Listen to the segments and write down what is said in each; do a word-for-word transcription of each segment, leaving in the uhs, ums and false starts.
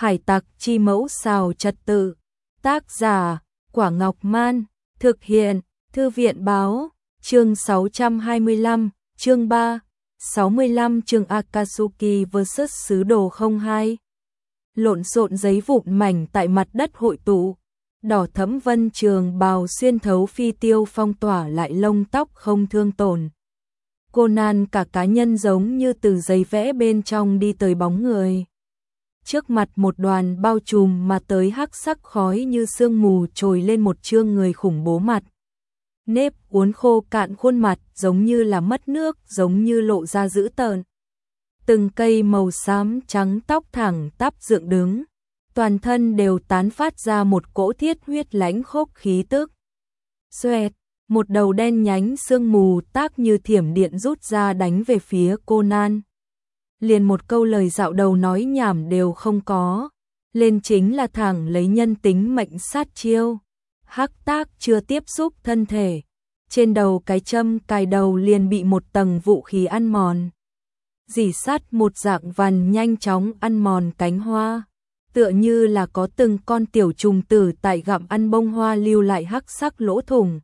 Hải tặc chi mẫu xào trật tự. Tác giả, Quả Ngọc Man. Thực hiện, Thư viện Báo. Chương sáu trăm hai mươi lăm, chương ba, sáu mươi lăm chương Akatsuki versus Sứ Đồ không hai. Lộn xộn giấy vụn mảnh tại mặt đất hội tụ. Đỏ thẫm vân trường bào xuyên thấu phi tiêu phong tỏa lại lông tóc không thương tổn. Conan cả cá nhân giống như từ giấy vẽ bên trong đi tới bóng người. Trước mặt một đoàn bao trùm mà tới hắc sắc khói như sương mù trồi lên một trương người khủng bố mặt. Nếp uốn khô cạn khuôn mặt giống như là mất nước, giống như lộ ra dữ tợn. Từng cây màu xám trắng tóc thẳng tắp dựng đứng. Toàn thân đều tán phát ra một cỗ thiết huyết lãnh khốc khí tức. Xoẹt, một đầu đen nhánh sương mù tác như thiểm điện rút ra đánh về phía Conan. Liền một câu lời dạo đầu nói nhảm đều không có. Lên chính là thẳng lấy nhân tính mệnh sát chiêu. Hắc tác chưa tiếp xúc thân thể. Trên đầu cái châm cài đầu liền bị một tầng vũ khí ăn mòn. Dỉ sắt một dạng vằn nhanh chóng ăn mòn cánh hoa. Tựa như là có từng con tiểu trùng tử tại gặm ăn bông hoa lưu lại hắc sắc lỗ thủng.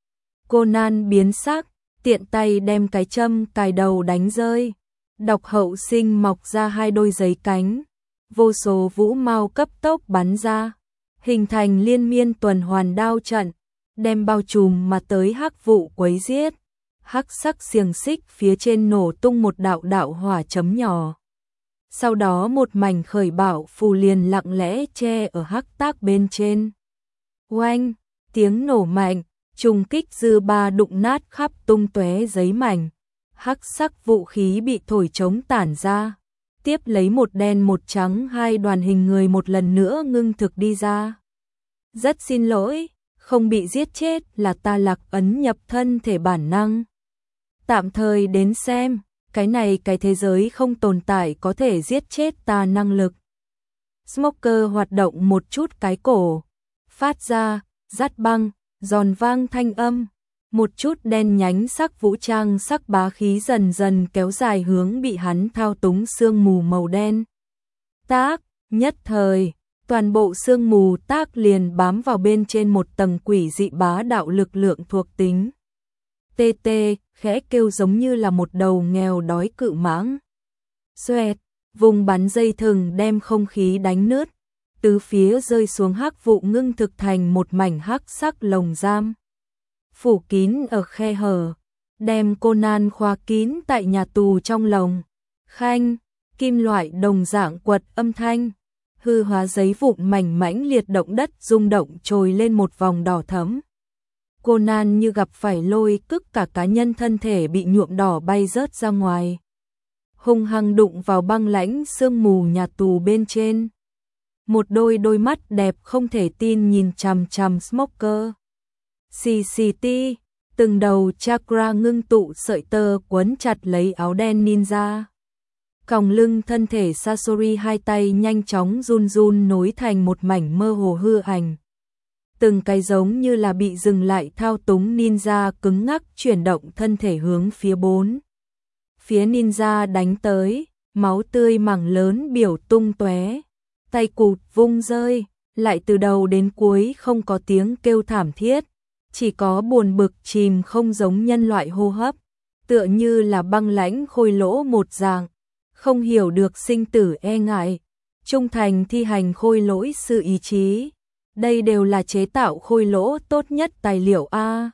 Conan biến sắc, tiện tay đem cái châm cài đầu đánh rơi. Độc hậu sinh mọc ra hai đôi giấy cánh. Vô số vũ mao cấp tốc bắn ra. Hình thành liên miên tuần hoàn đao trận. Đem bao trùm mà tới hắc vụ quấy giết. Hắc sắc xiềng xích phía trên nổ tung một đạo đạo hỏa chấm nhỏ. Sau đó một mảnh khởi bảo phù liền lặng lẽ che ở hắc tác bên trên. Oanh, tiếng nổ mạnh, trùng kích dư ba đụng nát khắp tung tóe giấy mảnh. Hắc sắc vũ khí bị thổi trống tản ra. Tiếp lấy một đen một trắng hai đoàn hình người một lần nữa ngưng thực đi ra. Rất xin lỗi, không bị giết chết là ta lạc ấn nhập thân thể bản năng. Tạm thời đến xem, cái này cái thế giới không tồn tại có thể giết chết ta năng lực. Smoker hoạt động một chút cái cổ, phát ra, rát băng, giòn vang thanh âm. Một chút đen nhánh sắc vũ trang sắc bá khí dần dần kéo dài hướng bị hắn thao túng sương mù màu đen. Tác, nhất thời, toàn bộ sương mù tác liền bám vào bên trên một tầng quỷ dị bá đạo lực lượng thuộc tính. Tê tê, khẽ kêu giống như là một đầu nghèo đói cự mãng. Xoẹt, vùng bắn dây thừng đem không khí đánh nứt. Tứ phía rơi xuống hắc vụ ngưng thực thành một mảnh hắc sắc lồng giam. Phủ kín ở khe hở, đem Conan khóa kín tại nhà tù trong lồng. Khanh, kim loại đồng dạng quật âm thanh. Hư hóa giấy vụn mảnh mãnh liệt động đất rung động trồi lên một vòng đỏ thẫm. Conan như gặp phải lôi cức, cả cá nhân thân thể bị nhuộm đỏ bay rớt ra ngoài. Hung hăng đụng vào băng lãnh sương mù nhà tù bên trên. Một đôi đôi mắt đẹp không thể tin nhìn chằm chằm Smoker. xê xê tê, từng đầu chakra ngưng tụ sợi tơ quấn chặt lấy áo đen ninja. Còng lưng thân thể Sasori hai tay nhanh chóng run run nối thành một mảnh mơ hồ hư ảnh. Từng cái giống như là bị dừng lại thao túng ninja cứng ngắc chuyển động thân thể hướng phía bốn. Phía ninja đánh tới, máu tươi mảng lớn biểu tung tóe, tay cụt vung rơi, lại từ đầu đến cuối không có tiếng kêu thảm thiết, chỉ có buồn bực chìm không giống nhân loại hô hấp, tựa như là băng lãnh khôi lỗ một dạng, không hiểu được sinh tử e ngại, trung thành thi hành khôi lỗi sự ý chí. Đây đều là chế tạo khôi lỗ tốt nhất tài liệu a.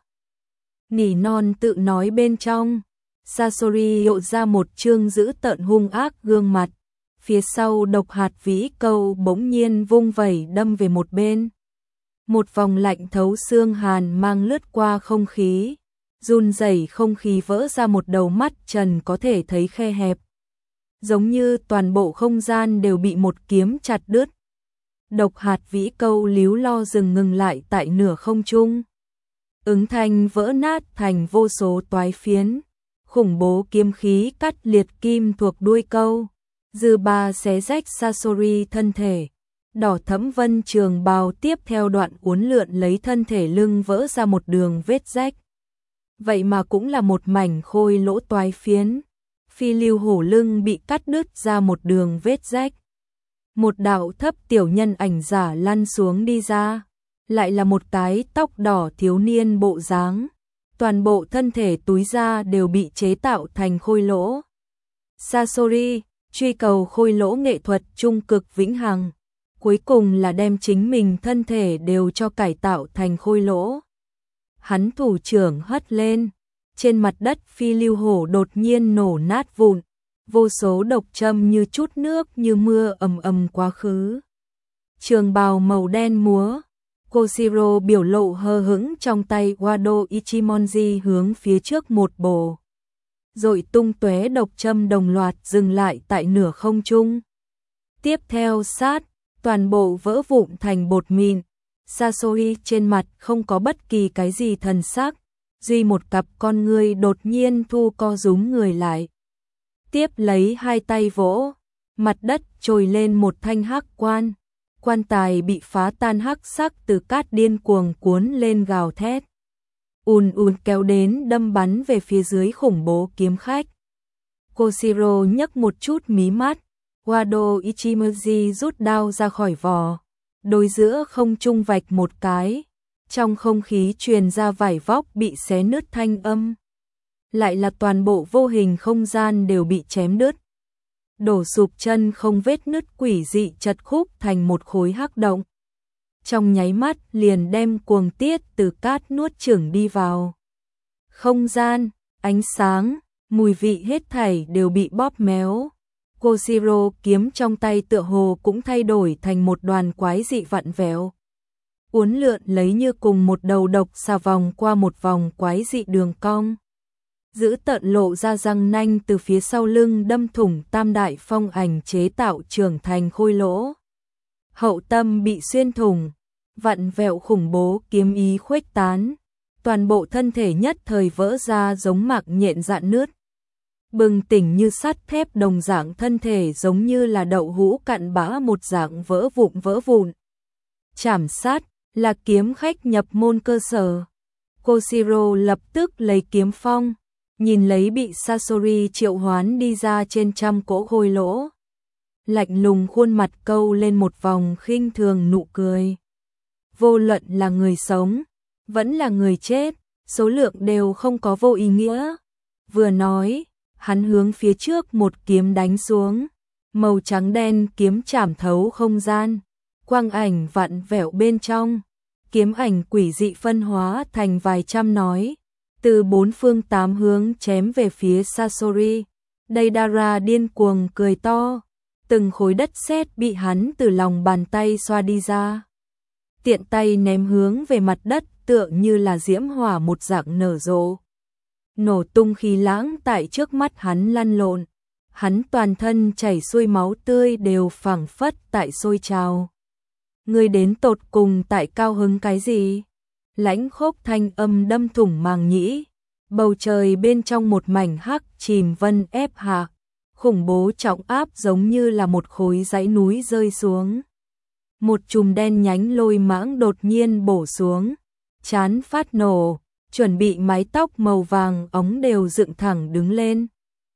Nỉ non tự nói bên trong. Sasori lộ ra một trương dữ tợn hung ác gương mặt. Phía sau độc hạt vĩ câu bỗng nhiên vung vẩy đâm về một bên. Một vòng lạnh thấu xương hàn mang lướt qua không khí. Run rẩy không khí vỡ ra một đầu mắt trần có thể thấy khe hẹp. Giống như toàn bộ không gian đều bị một kiếm chặt đứt. Độc hạt vĩ câu líu lo dừng ngừng lại tại nửa không trung. Ứng thanh vỡ nát thành vô số toái phiến. Khủng bố kiếm khí cắt liệt kim thuộc đuôi câu. Dư ba xé rách Sasori thân thể. Đỏ thẫm vân trường bào tiếp theo đoạn uốn lượn lấy thân thể lưng vỡ ra một đường vết rách. Vậy mà cũng là một mảnh khôi lỗ toái phiến. Phi lưu hổ lưng bị cắt đứt ra một đường vết rách. một đạo thấp tiểu nhân ảnh giả lăn xuống đi ra, lại là một cái tóc đỏ thiếu niên bộ dáng, toàn bộ thân thể túi da đều bị chế tạo thành khôi lỗ. Sasori, truy cầu khôi lỗ nghệ thuật trung cực vĩnh hằng, cuối cùng là đem chính mình thân thể đều cho cải tạo thành khôi lỗ. Hắn thủ trưởng hất lên, trên mặt đất phi lưu hổ đột nhiên nổ nát vụn, vô số độc châm như chút nước như mưa ầm ầm quá khứ. Trường bào màu đen múa, Koshiro biểu lộ hờ hững trong tay Wado Ichimonji hướng phía trước một bổ. Rồi tung tóe độc châm đồng loạt dừng lại tại nửa không trung. Tiếp theo sát, toàn bộ vỡ vụn thành bột mịn. Sasori trên mặt không có bất kỳ cái gì thần sắc, duy một cặp con ngươi đột nhiên thu co rúm người lại. Tiếp lấy hai tay vỗ, mặt đất trồi lên một thanh hắc quan. Quan tài bị phá tan hắc sắc từ cát điên cuồng cuốn lên gào thét. Ùn ùn kéo đến đâm bắn về phía dưới khủng bố kiếm khách. Koshiro nhấc một chút mí mắt, Wado Ichimonji rút đao ra khỏi vỏ, đối giữa không trung vạch một cái, trong không khí truyền ra vải vóc bị xé nứt thanh âm. Lại là toàn bộ vô hình không gian đều bị chém đứt. Đổ sụp chân không vết nứt quỷ dị chật khúc thành một khối hắc động. Trong nháy mắt liền đem cuồng tiết từ cát nuốt chửng đi vào. Không gian, ánh sáng, mùi vị hết thảy đều bị bóp méo. Koshiro kiếm trong tay tựa hồ cũng thay đổi thành một đoàn quái dị vặn vẹo. Uốn lượn lấy như cùng một đầu độc xà vòng qua một vòng quái dị đường cong. Giữ tợn lộ ra răng nanh từ phía sau lưng đâm thủng tam đại phong ảnh chế tạo trưởng thành khôi lỗ. Hậu tâm bị xuyên thủng, vặn vẹo khủng bố kiếm ý khuếch tán, toàn bộ thân thể nhất thời vỡ ra giống mạc nhện rạn nứt. Bừng tỉnh như sắt thép đồng dạng thân thể giống như là đậu hũ cặn bã một dạng vỡ vụn vỡ vụn. Chảm sát là kiếm khách nhập môn cơ sở. Koshiro lập tức lấy kiếm phong, nhìn lấy bị Sasori triệu hoán đi ra trên trăm cỗ khôi lỗ. Lạnh lùng khuôn mặt câu lên một vòng khinh thường nụ cười. Vô luận là người sống, vẫn là người chết, số lượng đều không có vô ý nghĩa. Vừa nói, hắn hướng phía trước một kiếm đánh xuống, màu trắng đen kiếm chảm thấu không gian, quang ảnh vặn vẹo bên trong, kiếm ảnh quỷ dị phân hóa thành vài trăm nói, từ bốn phương tám hướng chém về phía Sasori. Deidara điên cuồng cười to, từng khối đất sét bị hắn từ lòng bàn tay xoa đi ra. Tiện tay ném hướng về mặt đất tựa như là diễm hỏa một dạng nở rộ. Nổ tung khí lãng tại trước mắt hắn lăn lộn, hắn toàn thân chảy xuôi máu tươi đều phảng phất tại sôi trào. Ngươi đến tột cùng tại cao hứng cái gì? Lãnh khốc thanh âm đâm thủng màng nhĩ, bầu trời bên trong một mảnh hắc chìm vân ép hạ, khủng bố trọng áp giống như là một khối dãy núi rơi xuống. Một chùm đen nhánh lôi mãng đột nhiên bổ xuống, chán phát nổ, chuẩn bị mái tóc màu vàng óng đều dựng thẳng đứng lên.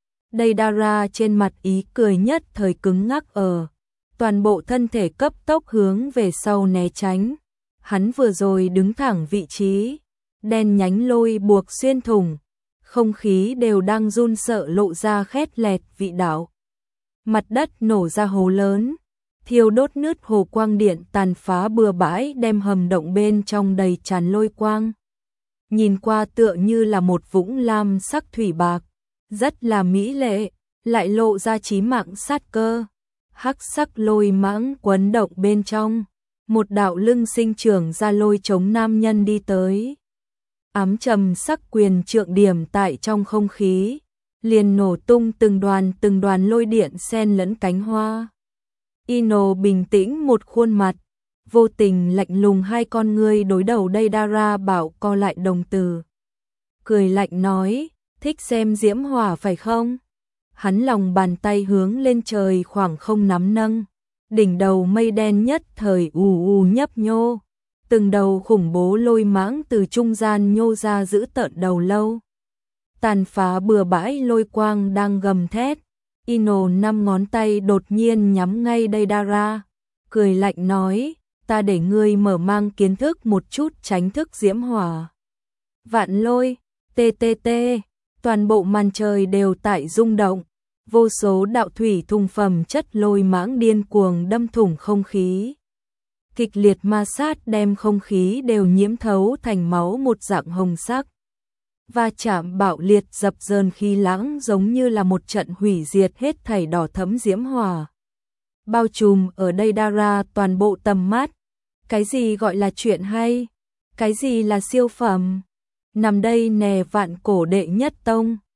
Deidara trên mặt ý cười nhất thời cứng ngắc ở, toàn bộ thân thể cấp tốc hướng về sau né tránh. Hắn vừa rồi đứng thẳng vị trí, đen nhánh lôi buộc xuyên thủng, không khí đều đang run sợ lộ ra khét lẹt vị đạo. Mặt đất nổ ra hố lớn, thiêu đốt nứt hồ quang điện tàn phá bừa bãi đem hầm động bên trong đầy tràn lôi quang. Nhìn qua tựa như là một vũng lam sắc thủy bạc, rất là mỹ lệ, lại lộ ra chí mạng sát cơ. Hắc sắc lôi mãng quấn động bên trong, một đạo lưng sinh trưởng ra lôi chống nam nhân đi tới. Ám trầm sắc quyền trượng điểm tại trong không khí, liền nổ tung từng đoàn từng đoàn lôi điện xen lẫn cánh hoa. Ino bình tĩnh một khuôn mặt, vô tình lạnh lùng hai con ngươi đối đầu Deidara bảo co lại đồng tử. Cười lạnh nói, thích xem diễm hỏa phải không? Hắn lòng bàn tay hướng lên trời khoảng không nắm nâng, đỉnh đầu mây đen nhất thời ù ù nhấp nhô, từng đầu khủng bố lôi mãng từ trung gian nhô ra giữ tợn đầu lâu. Tàn phá bừa bãi lôi quang đang gầm thét, Ino năm ngón tay đột nhiên nhắm ngay Deidara, cười lạnh nói, ta để ngươi mở mang kiến thức một chút tránh thức diễm hỏa. Vạn lôi, tê tê tê, toàn bộ màn trời đều tại rung động, vô số đạo thủy thùng phẩm chất lôi mãng điên cuồng đâm thủng không khí. Kịch liệt ma sát đem không khí đều nhiễm thấu thành máu một dạng hồng sắc. Va chạm bạo liệt dập dờn khi lãng giống như là một trận hủy diệt hết thảy đỏ thẫm diễm hỏa. Bao trùm ở đây Dara toàn bộ tầm mắt. Cái gì gọi là chuyện hay? Cái gì là siêu phẩm? Nằm đây nè vạn cổ đệ nhất tông.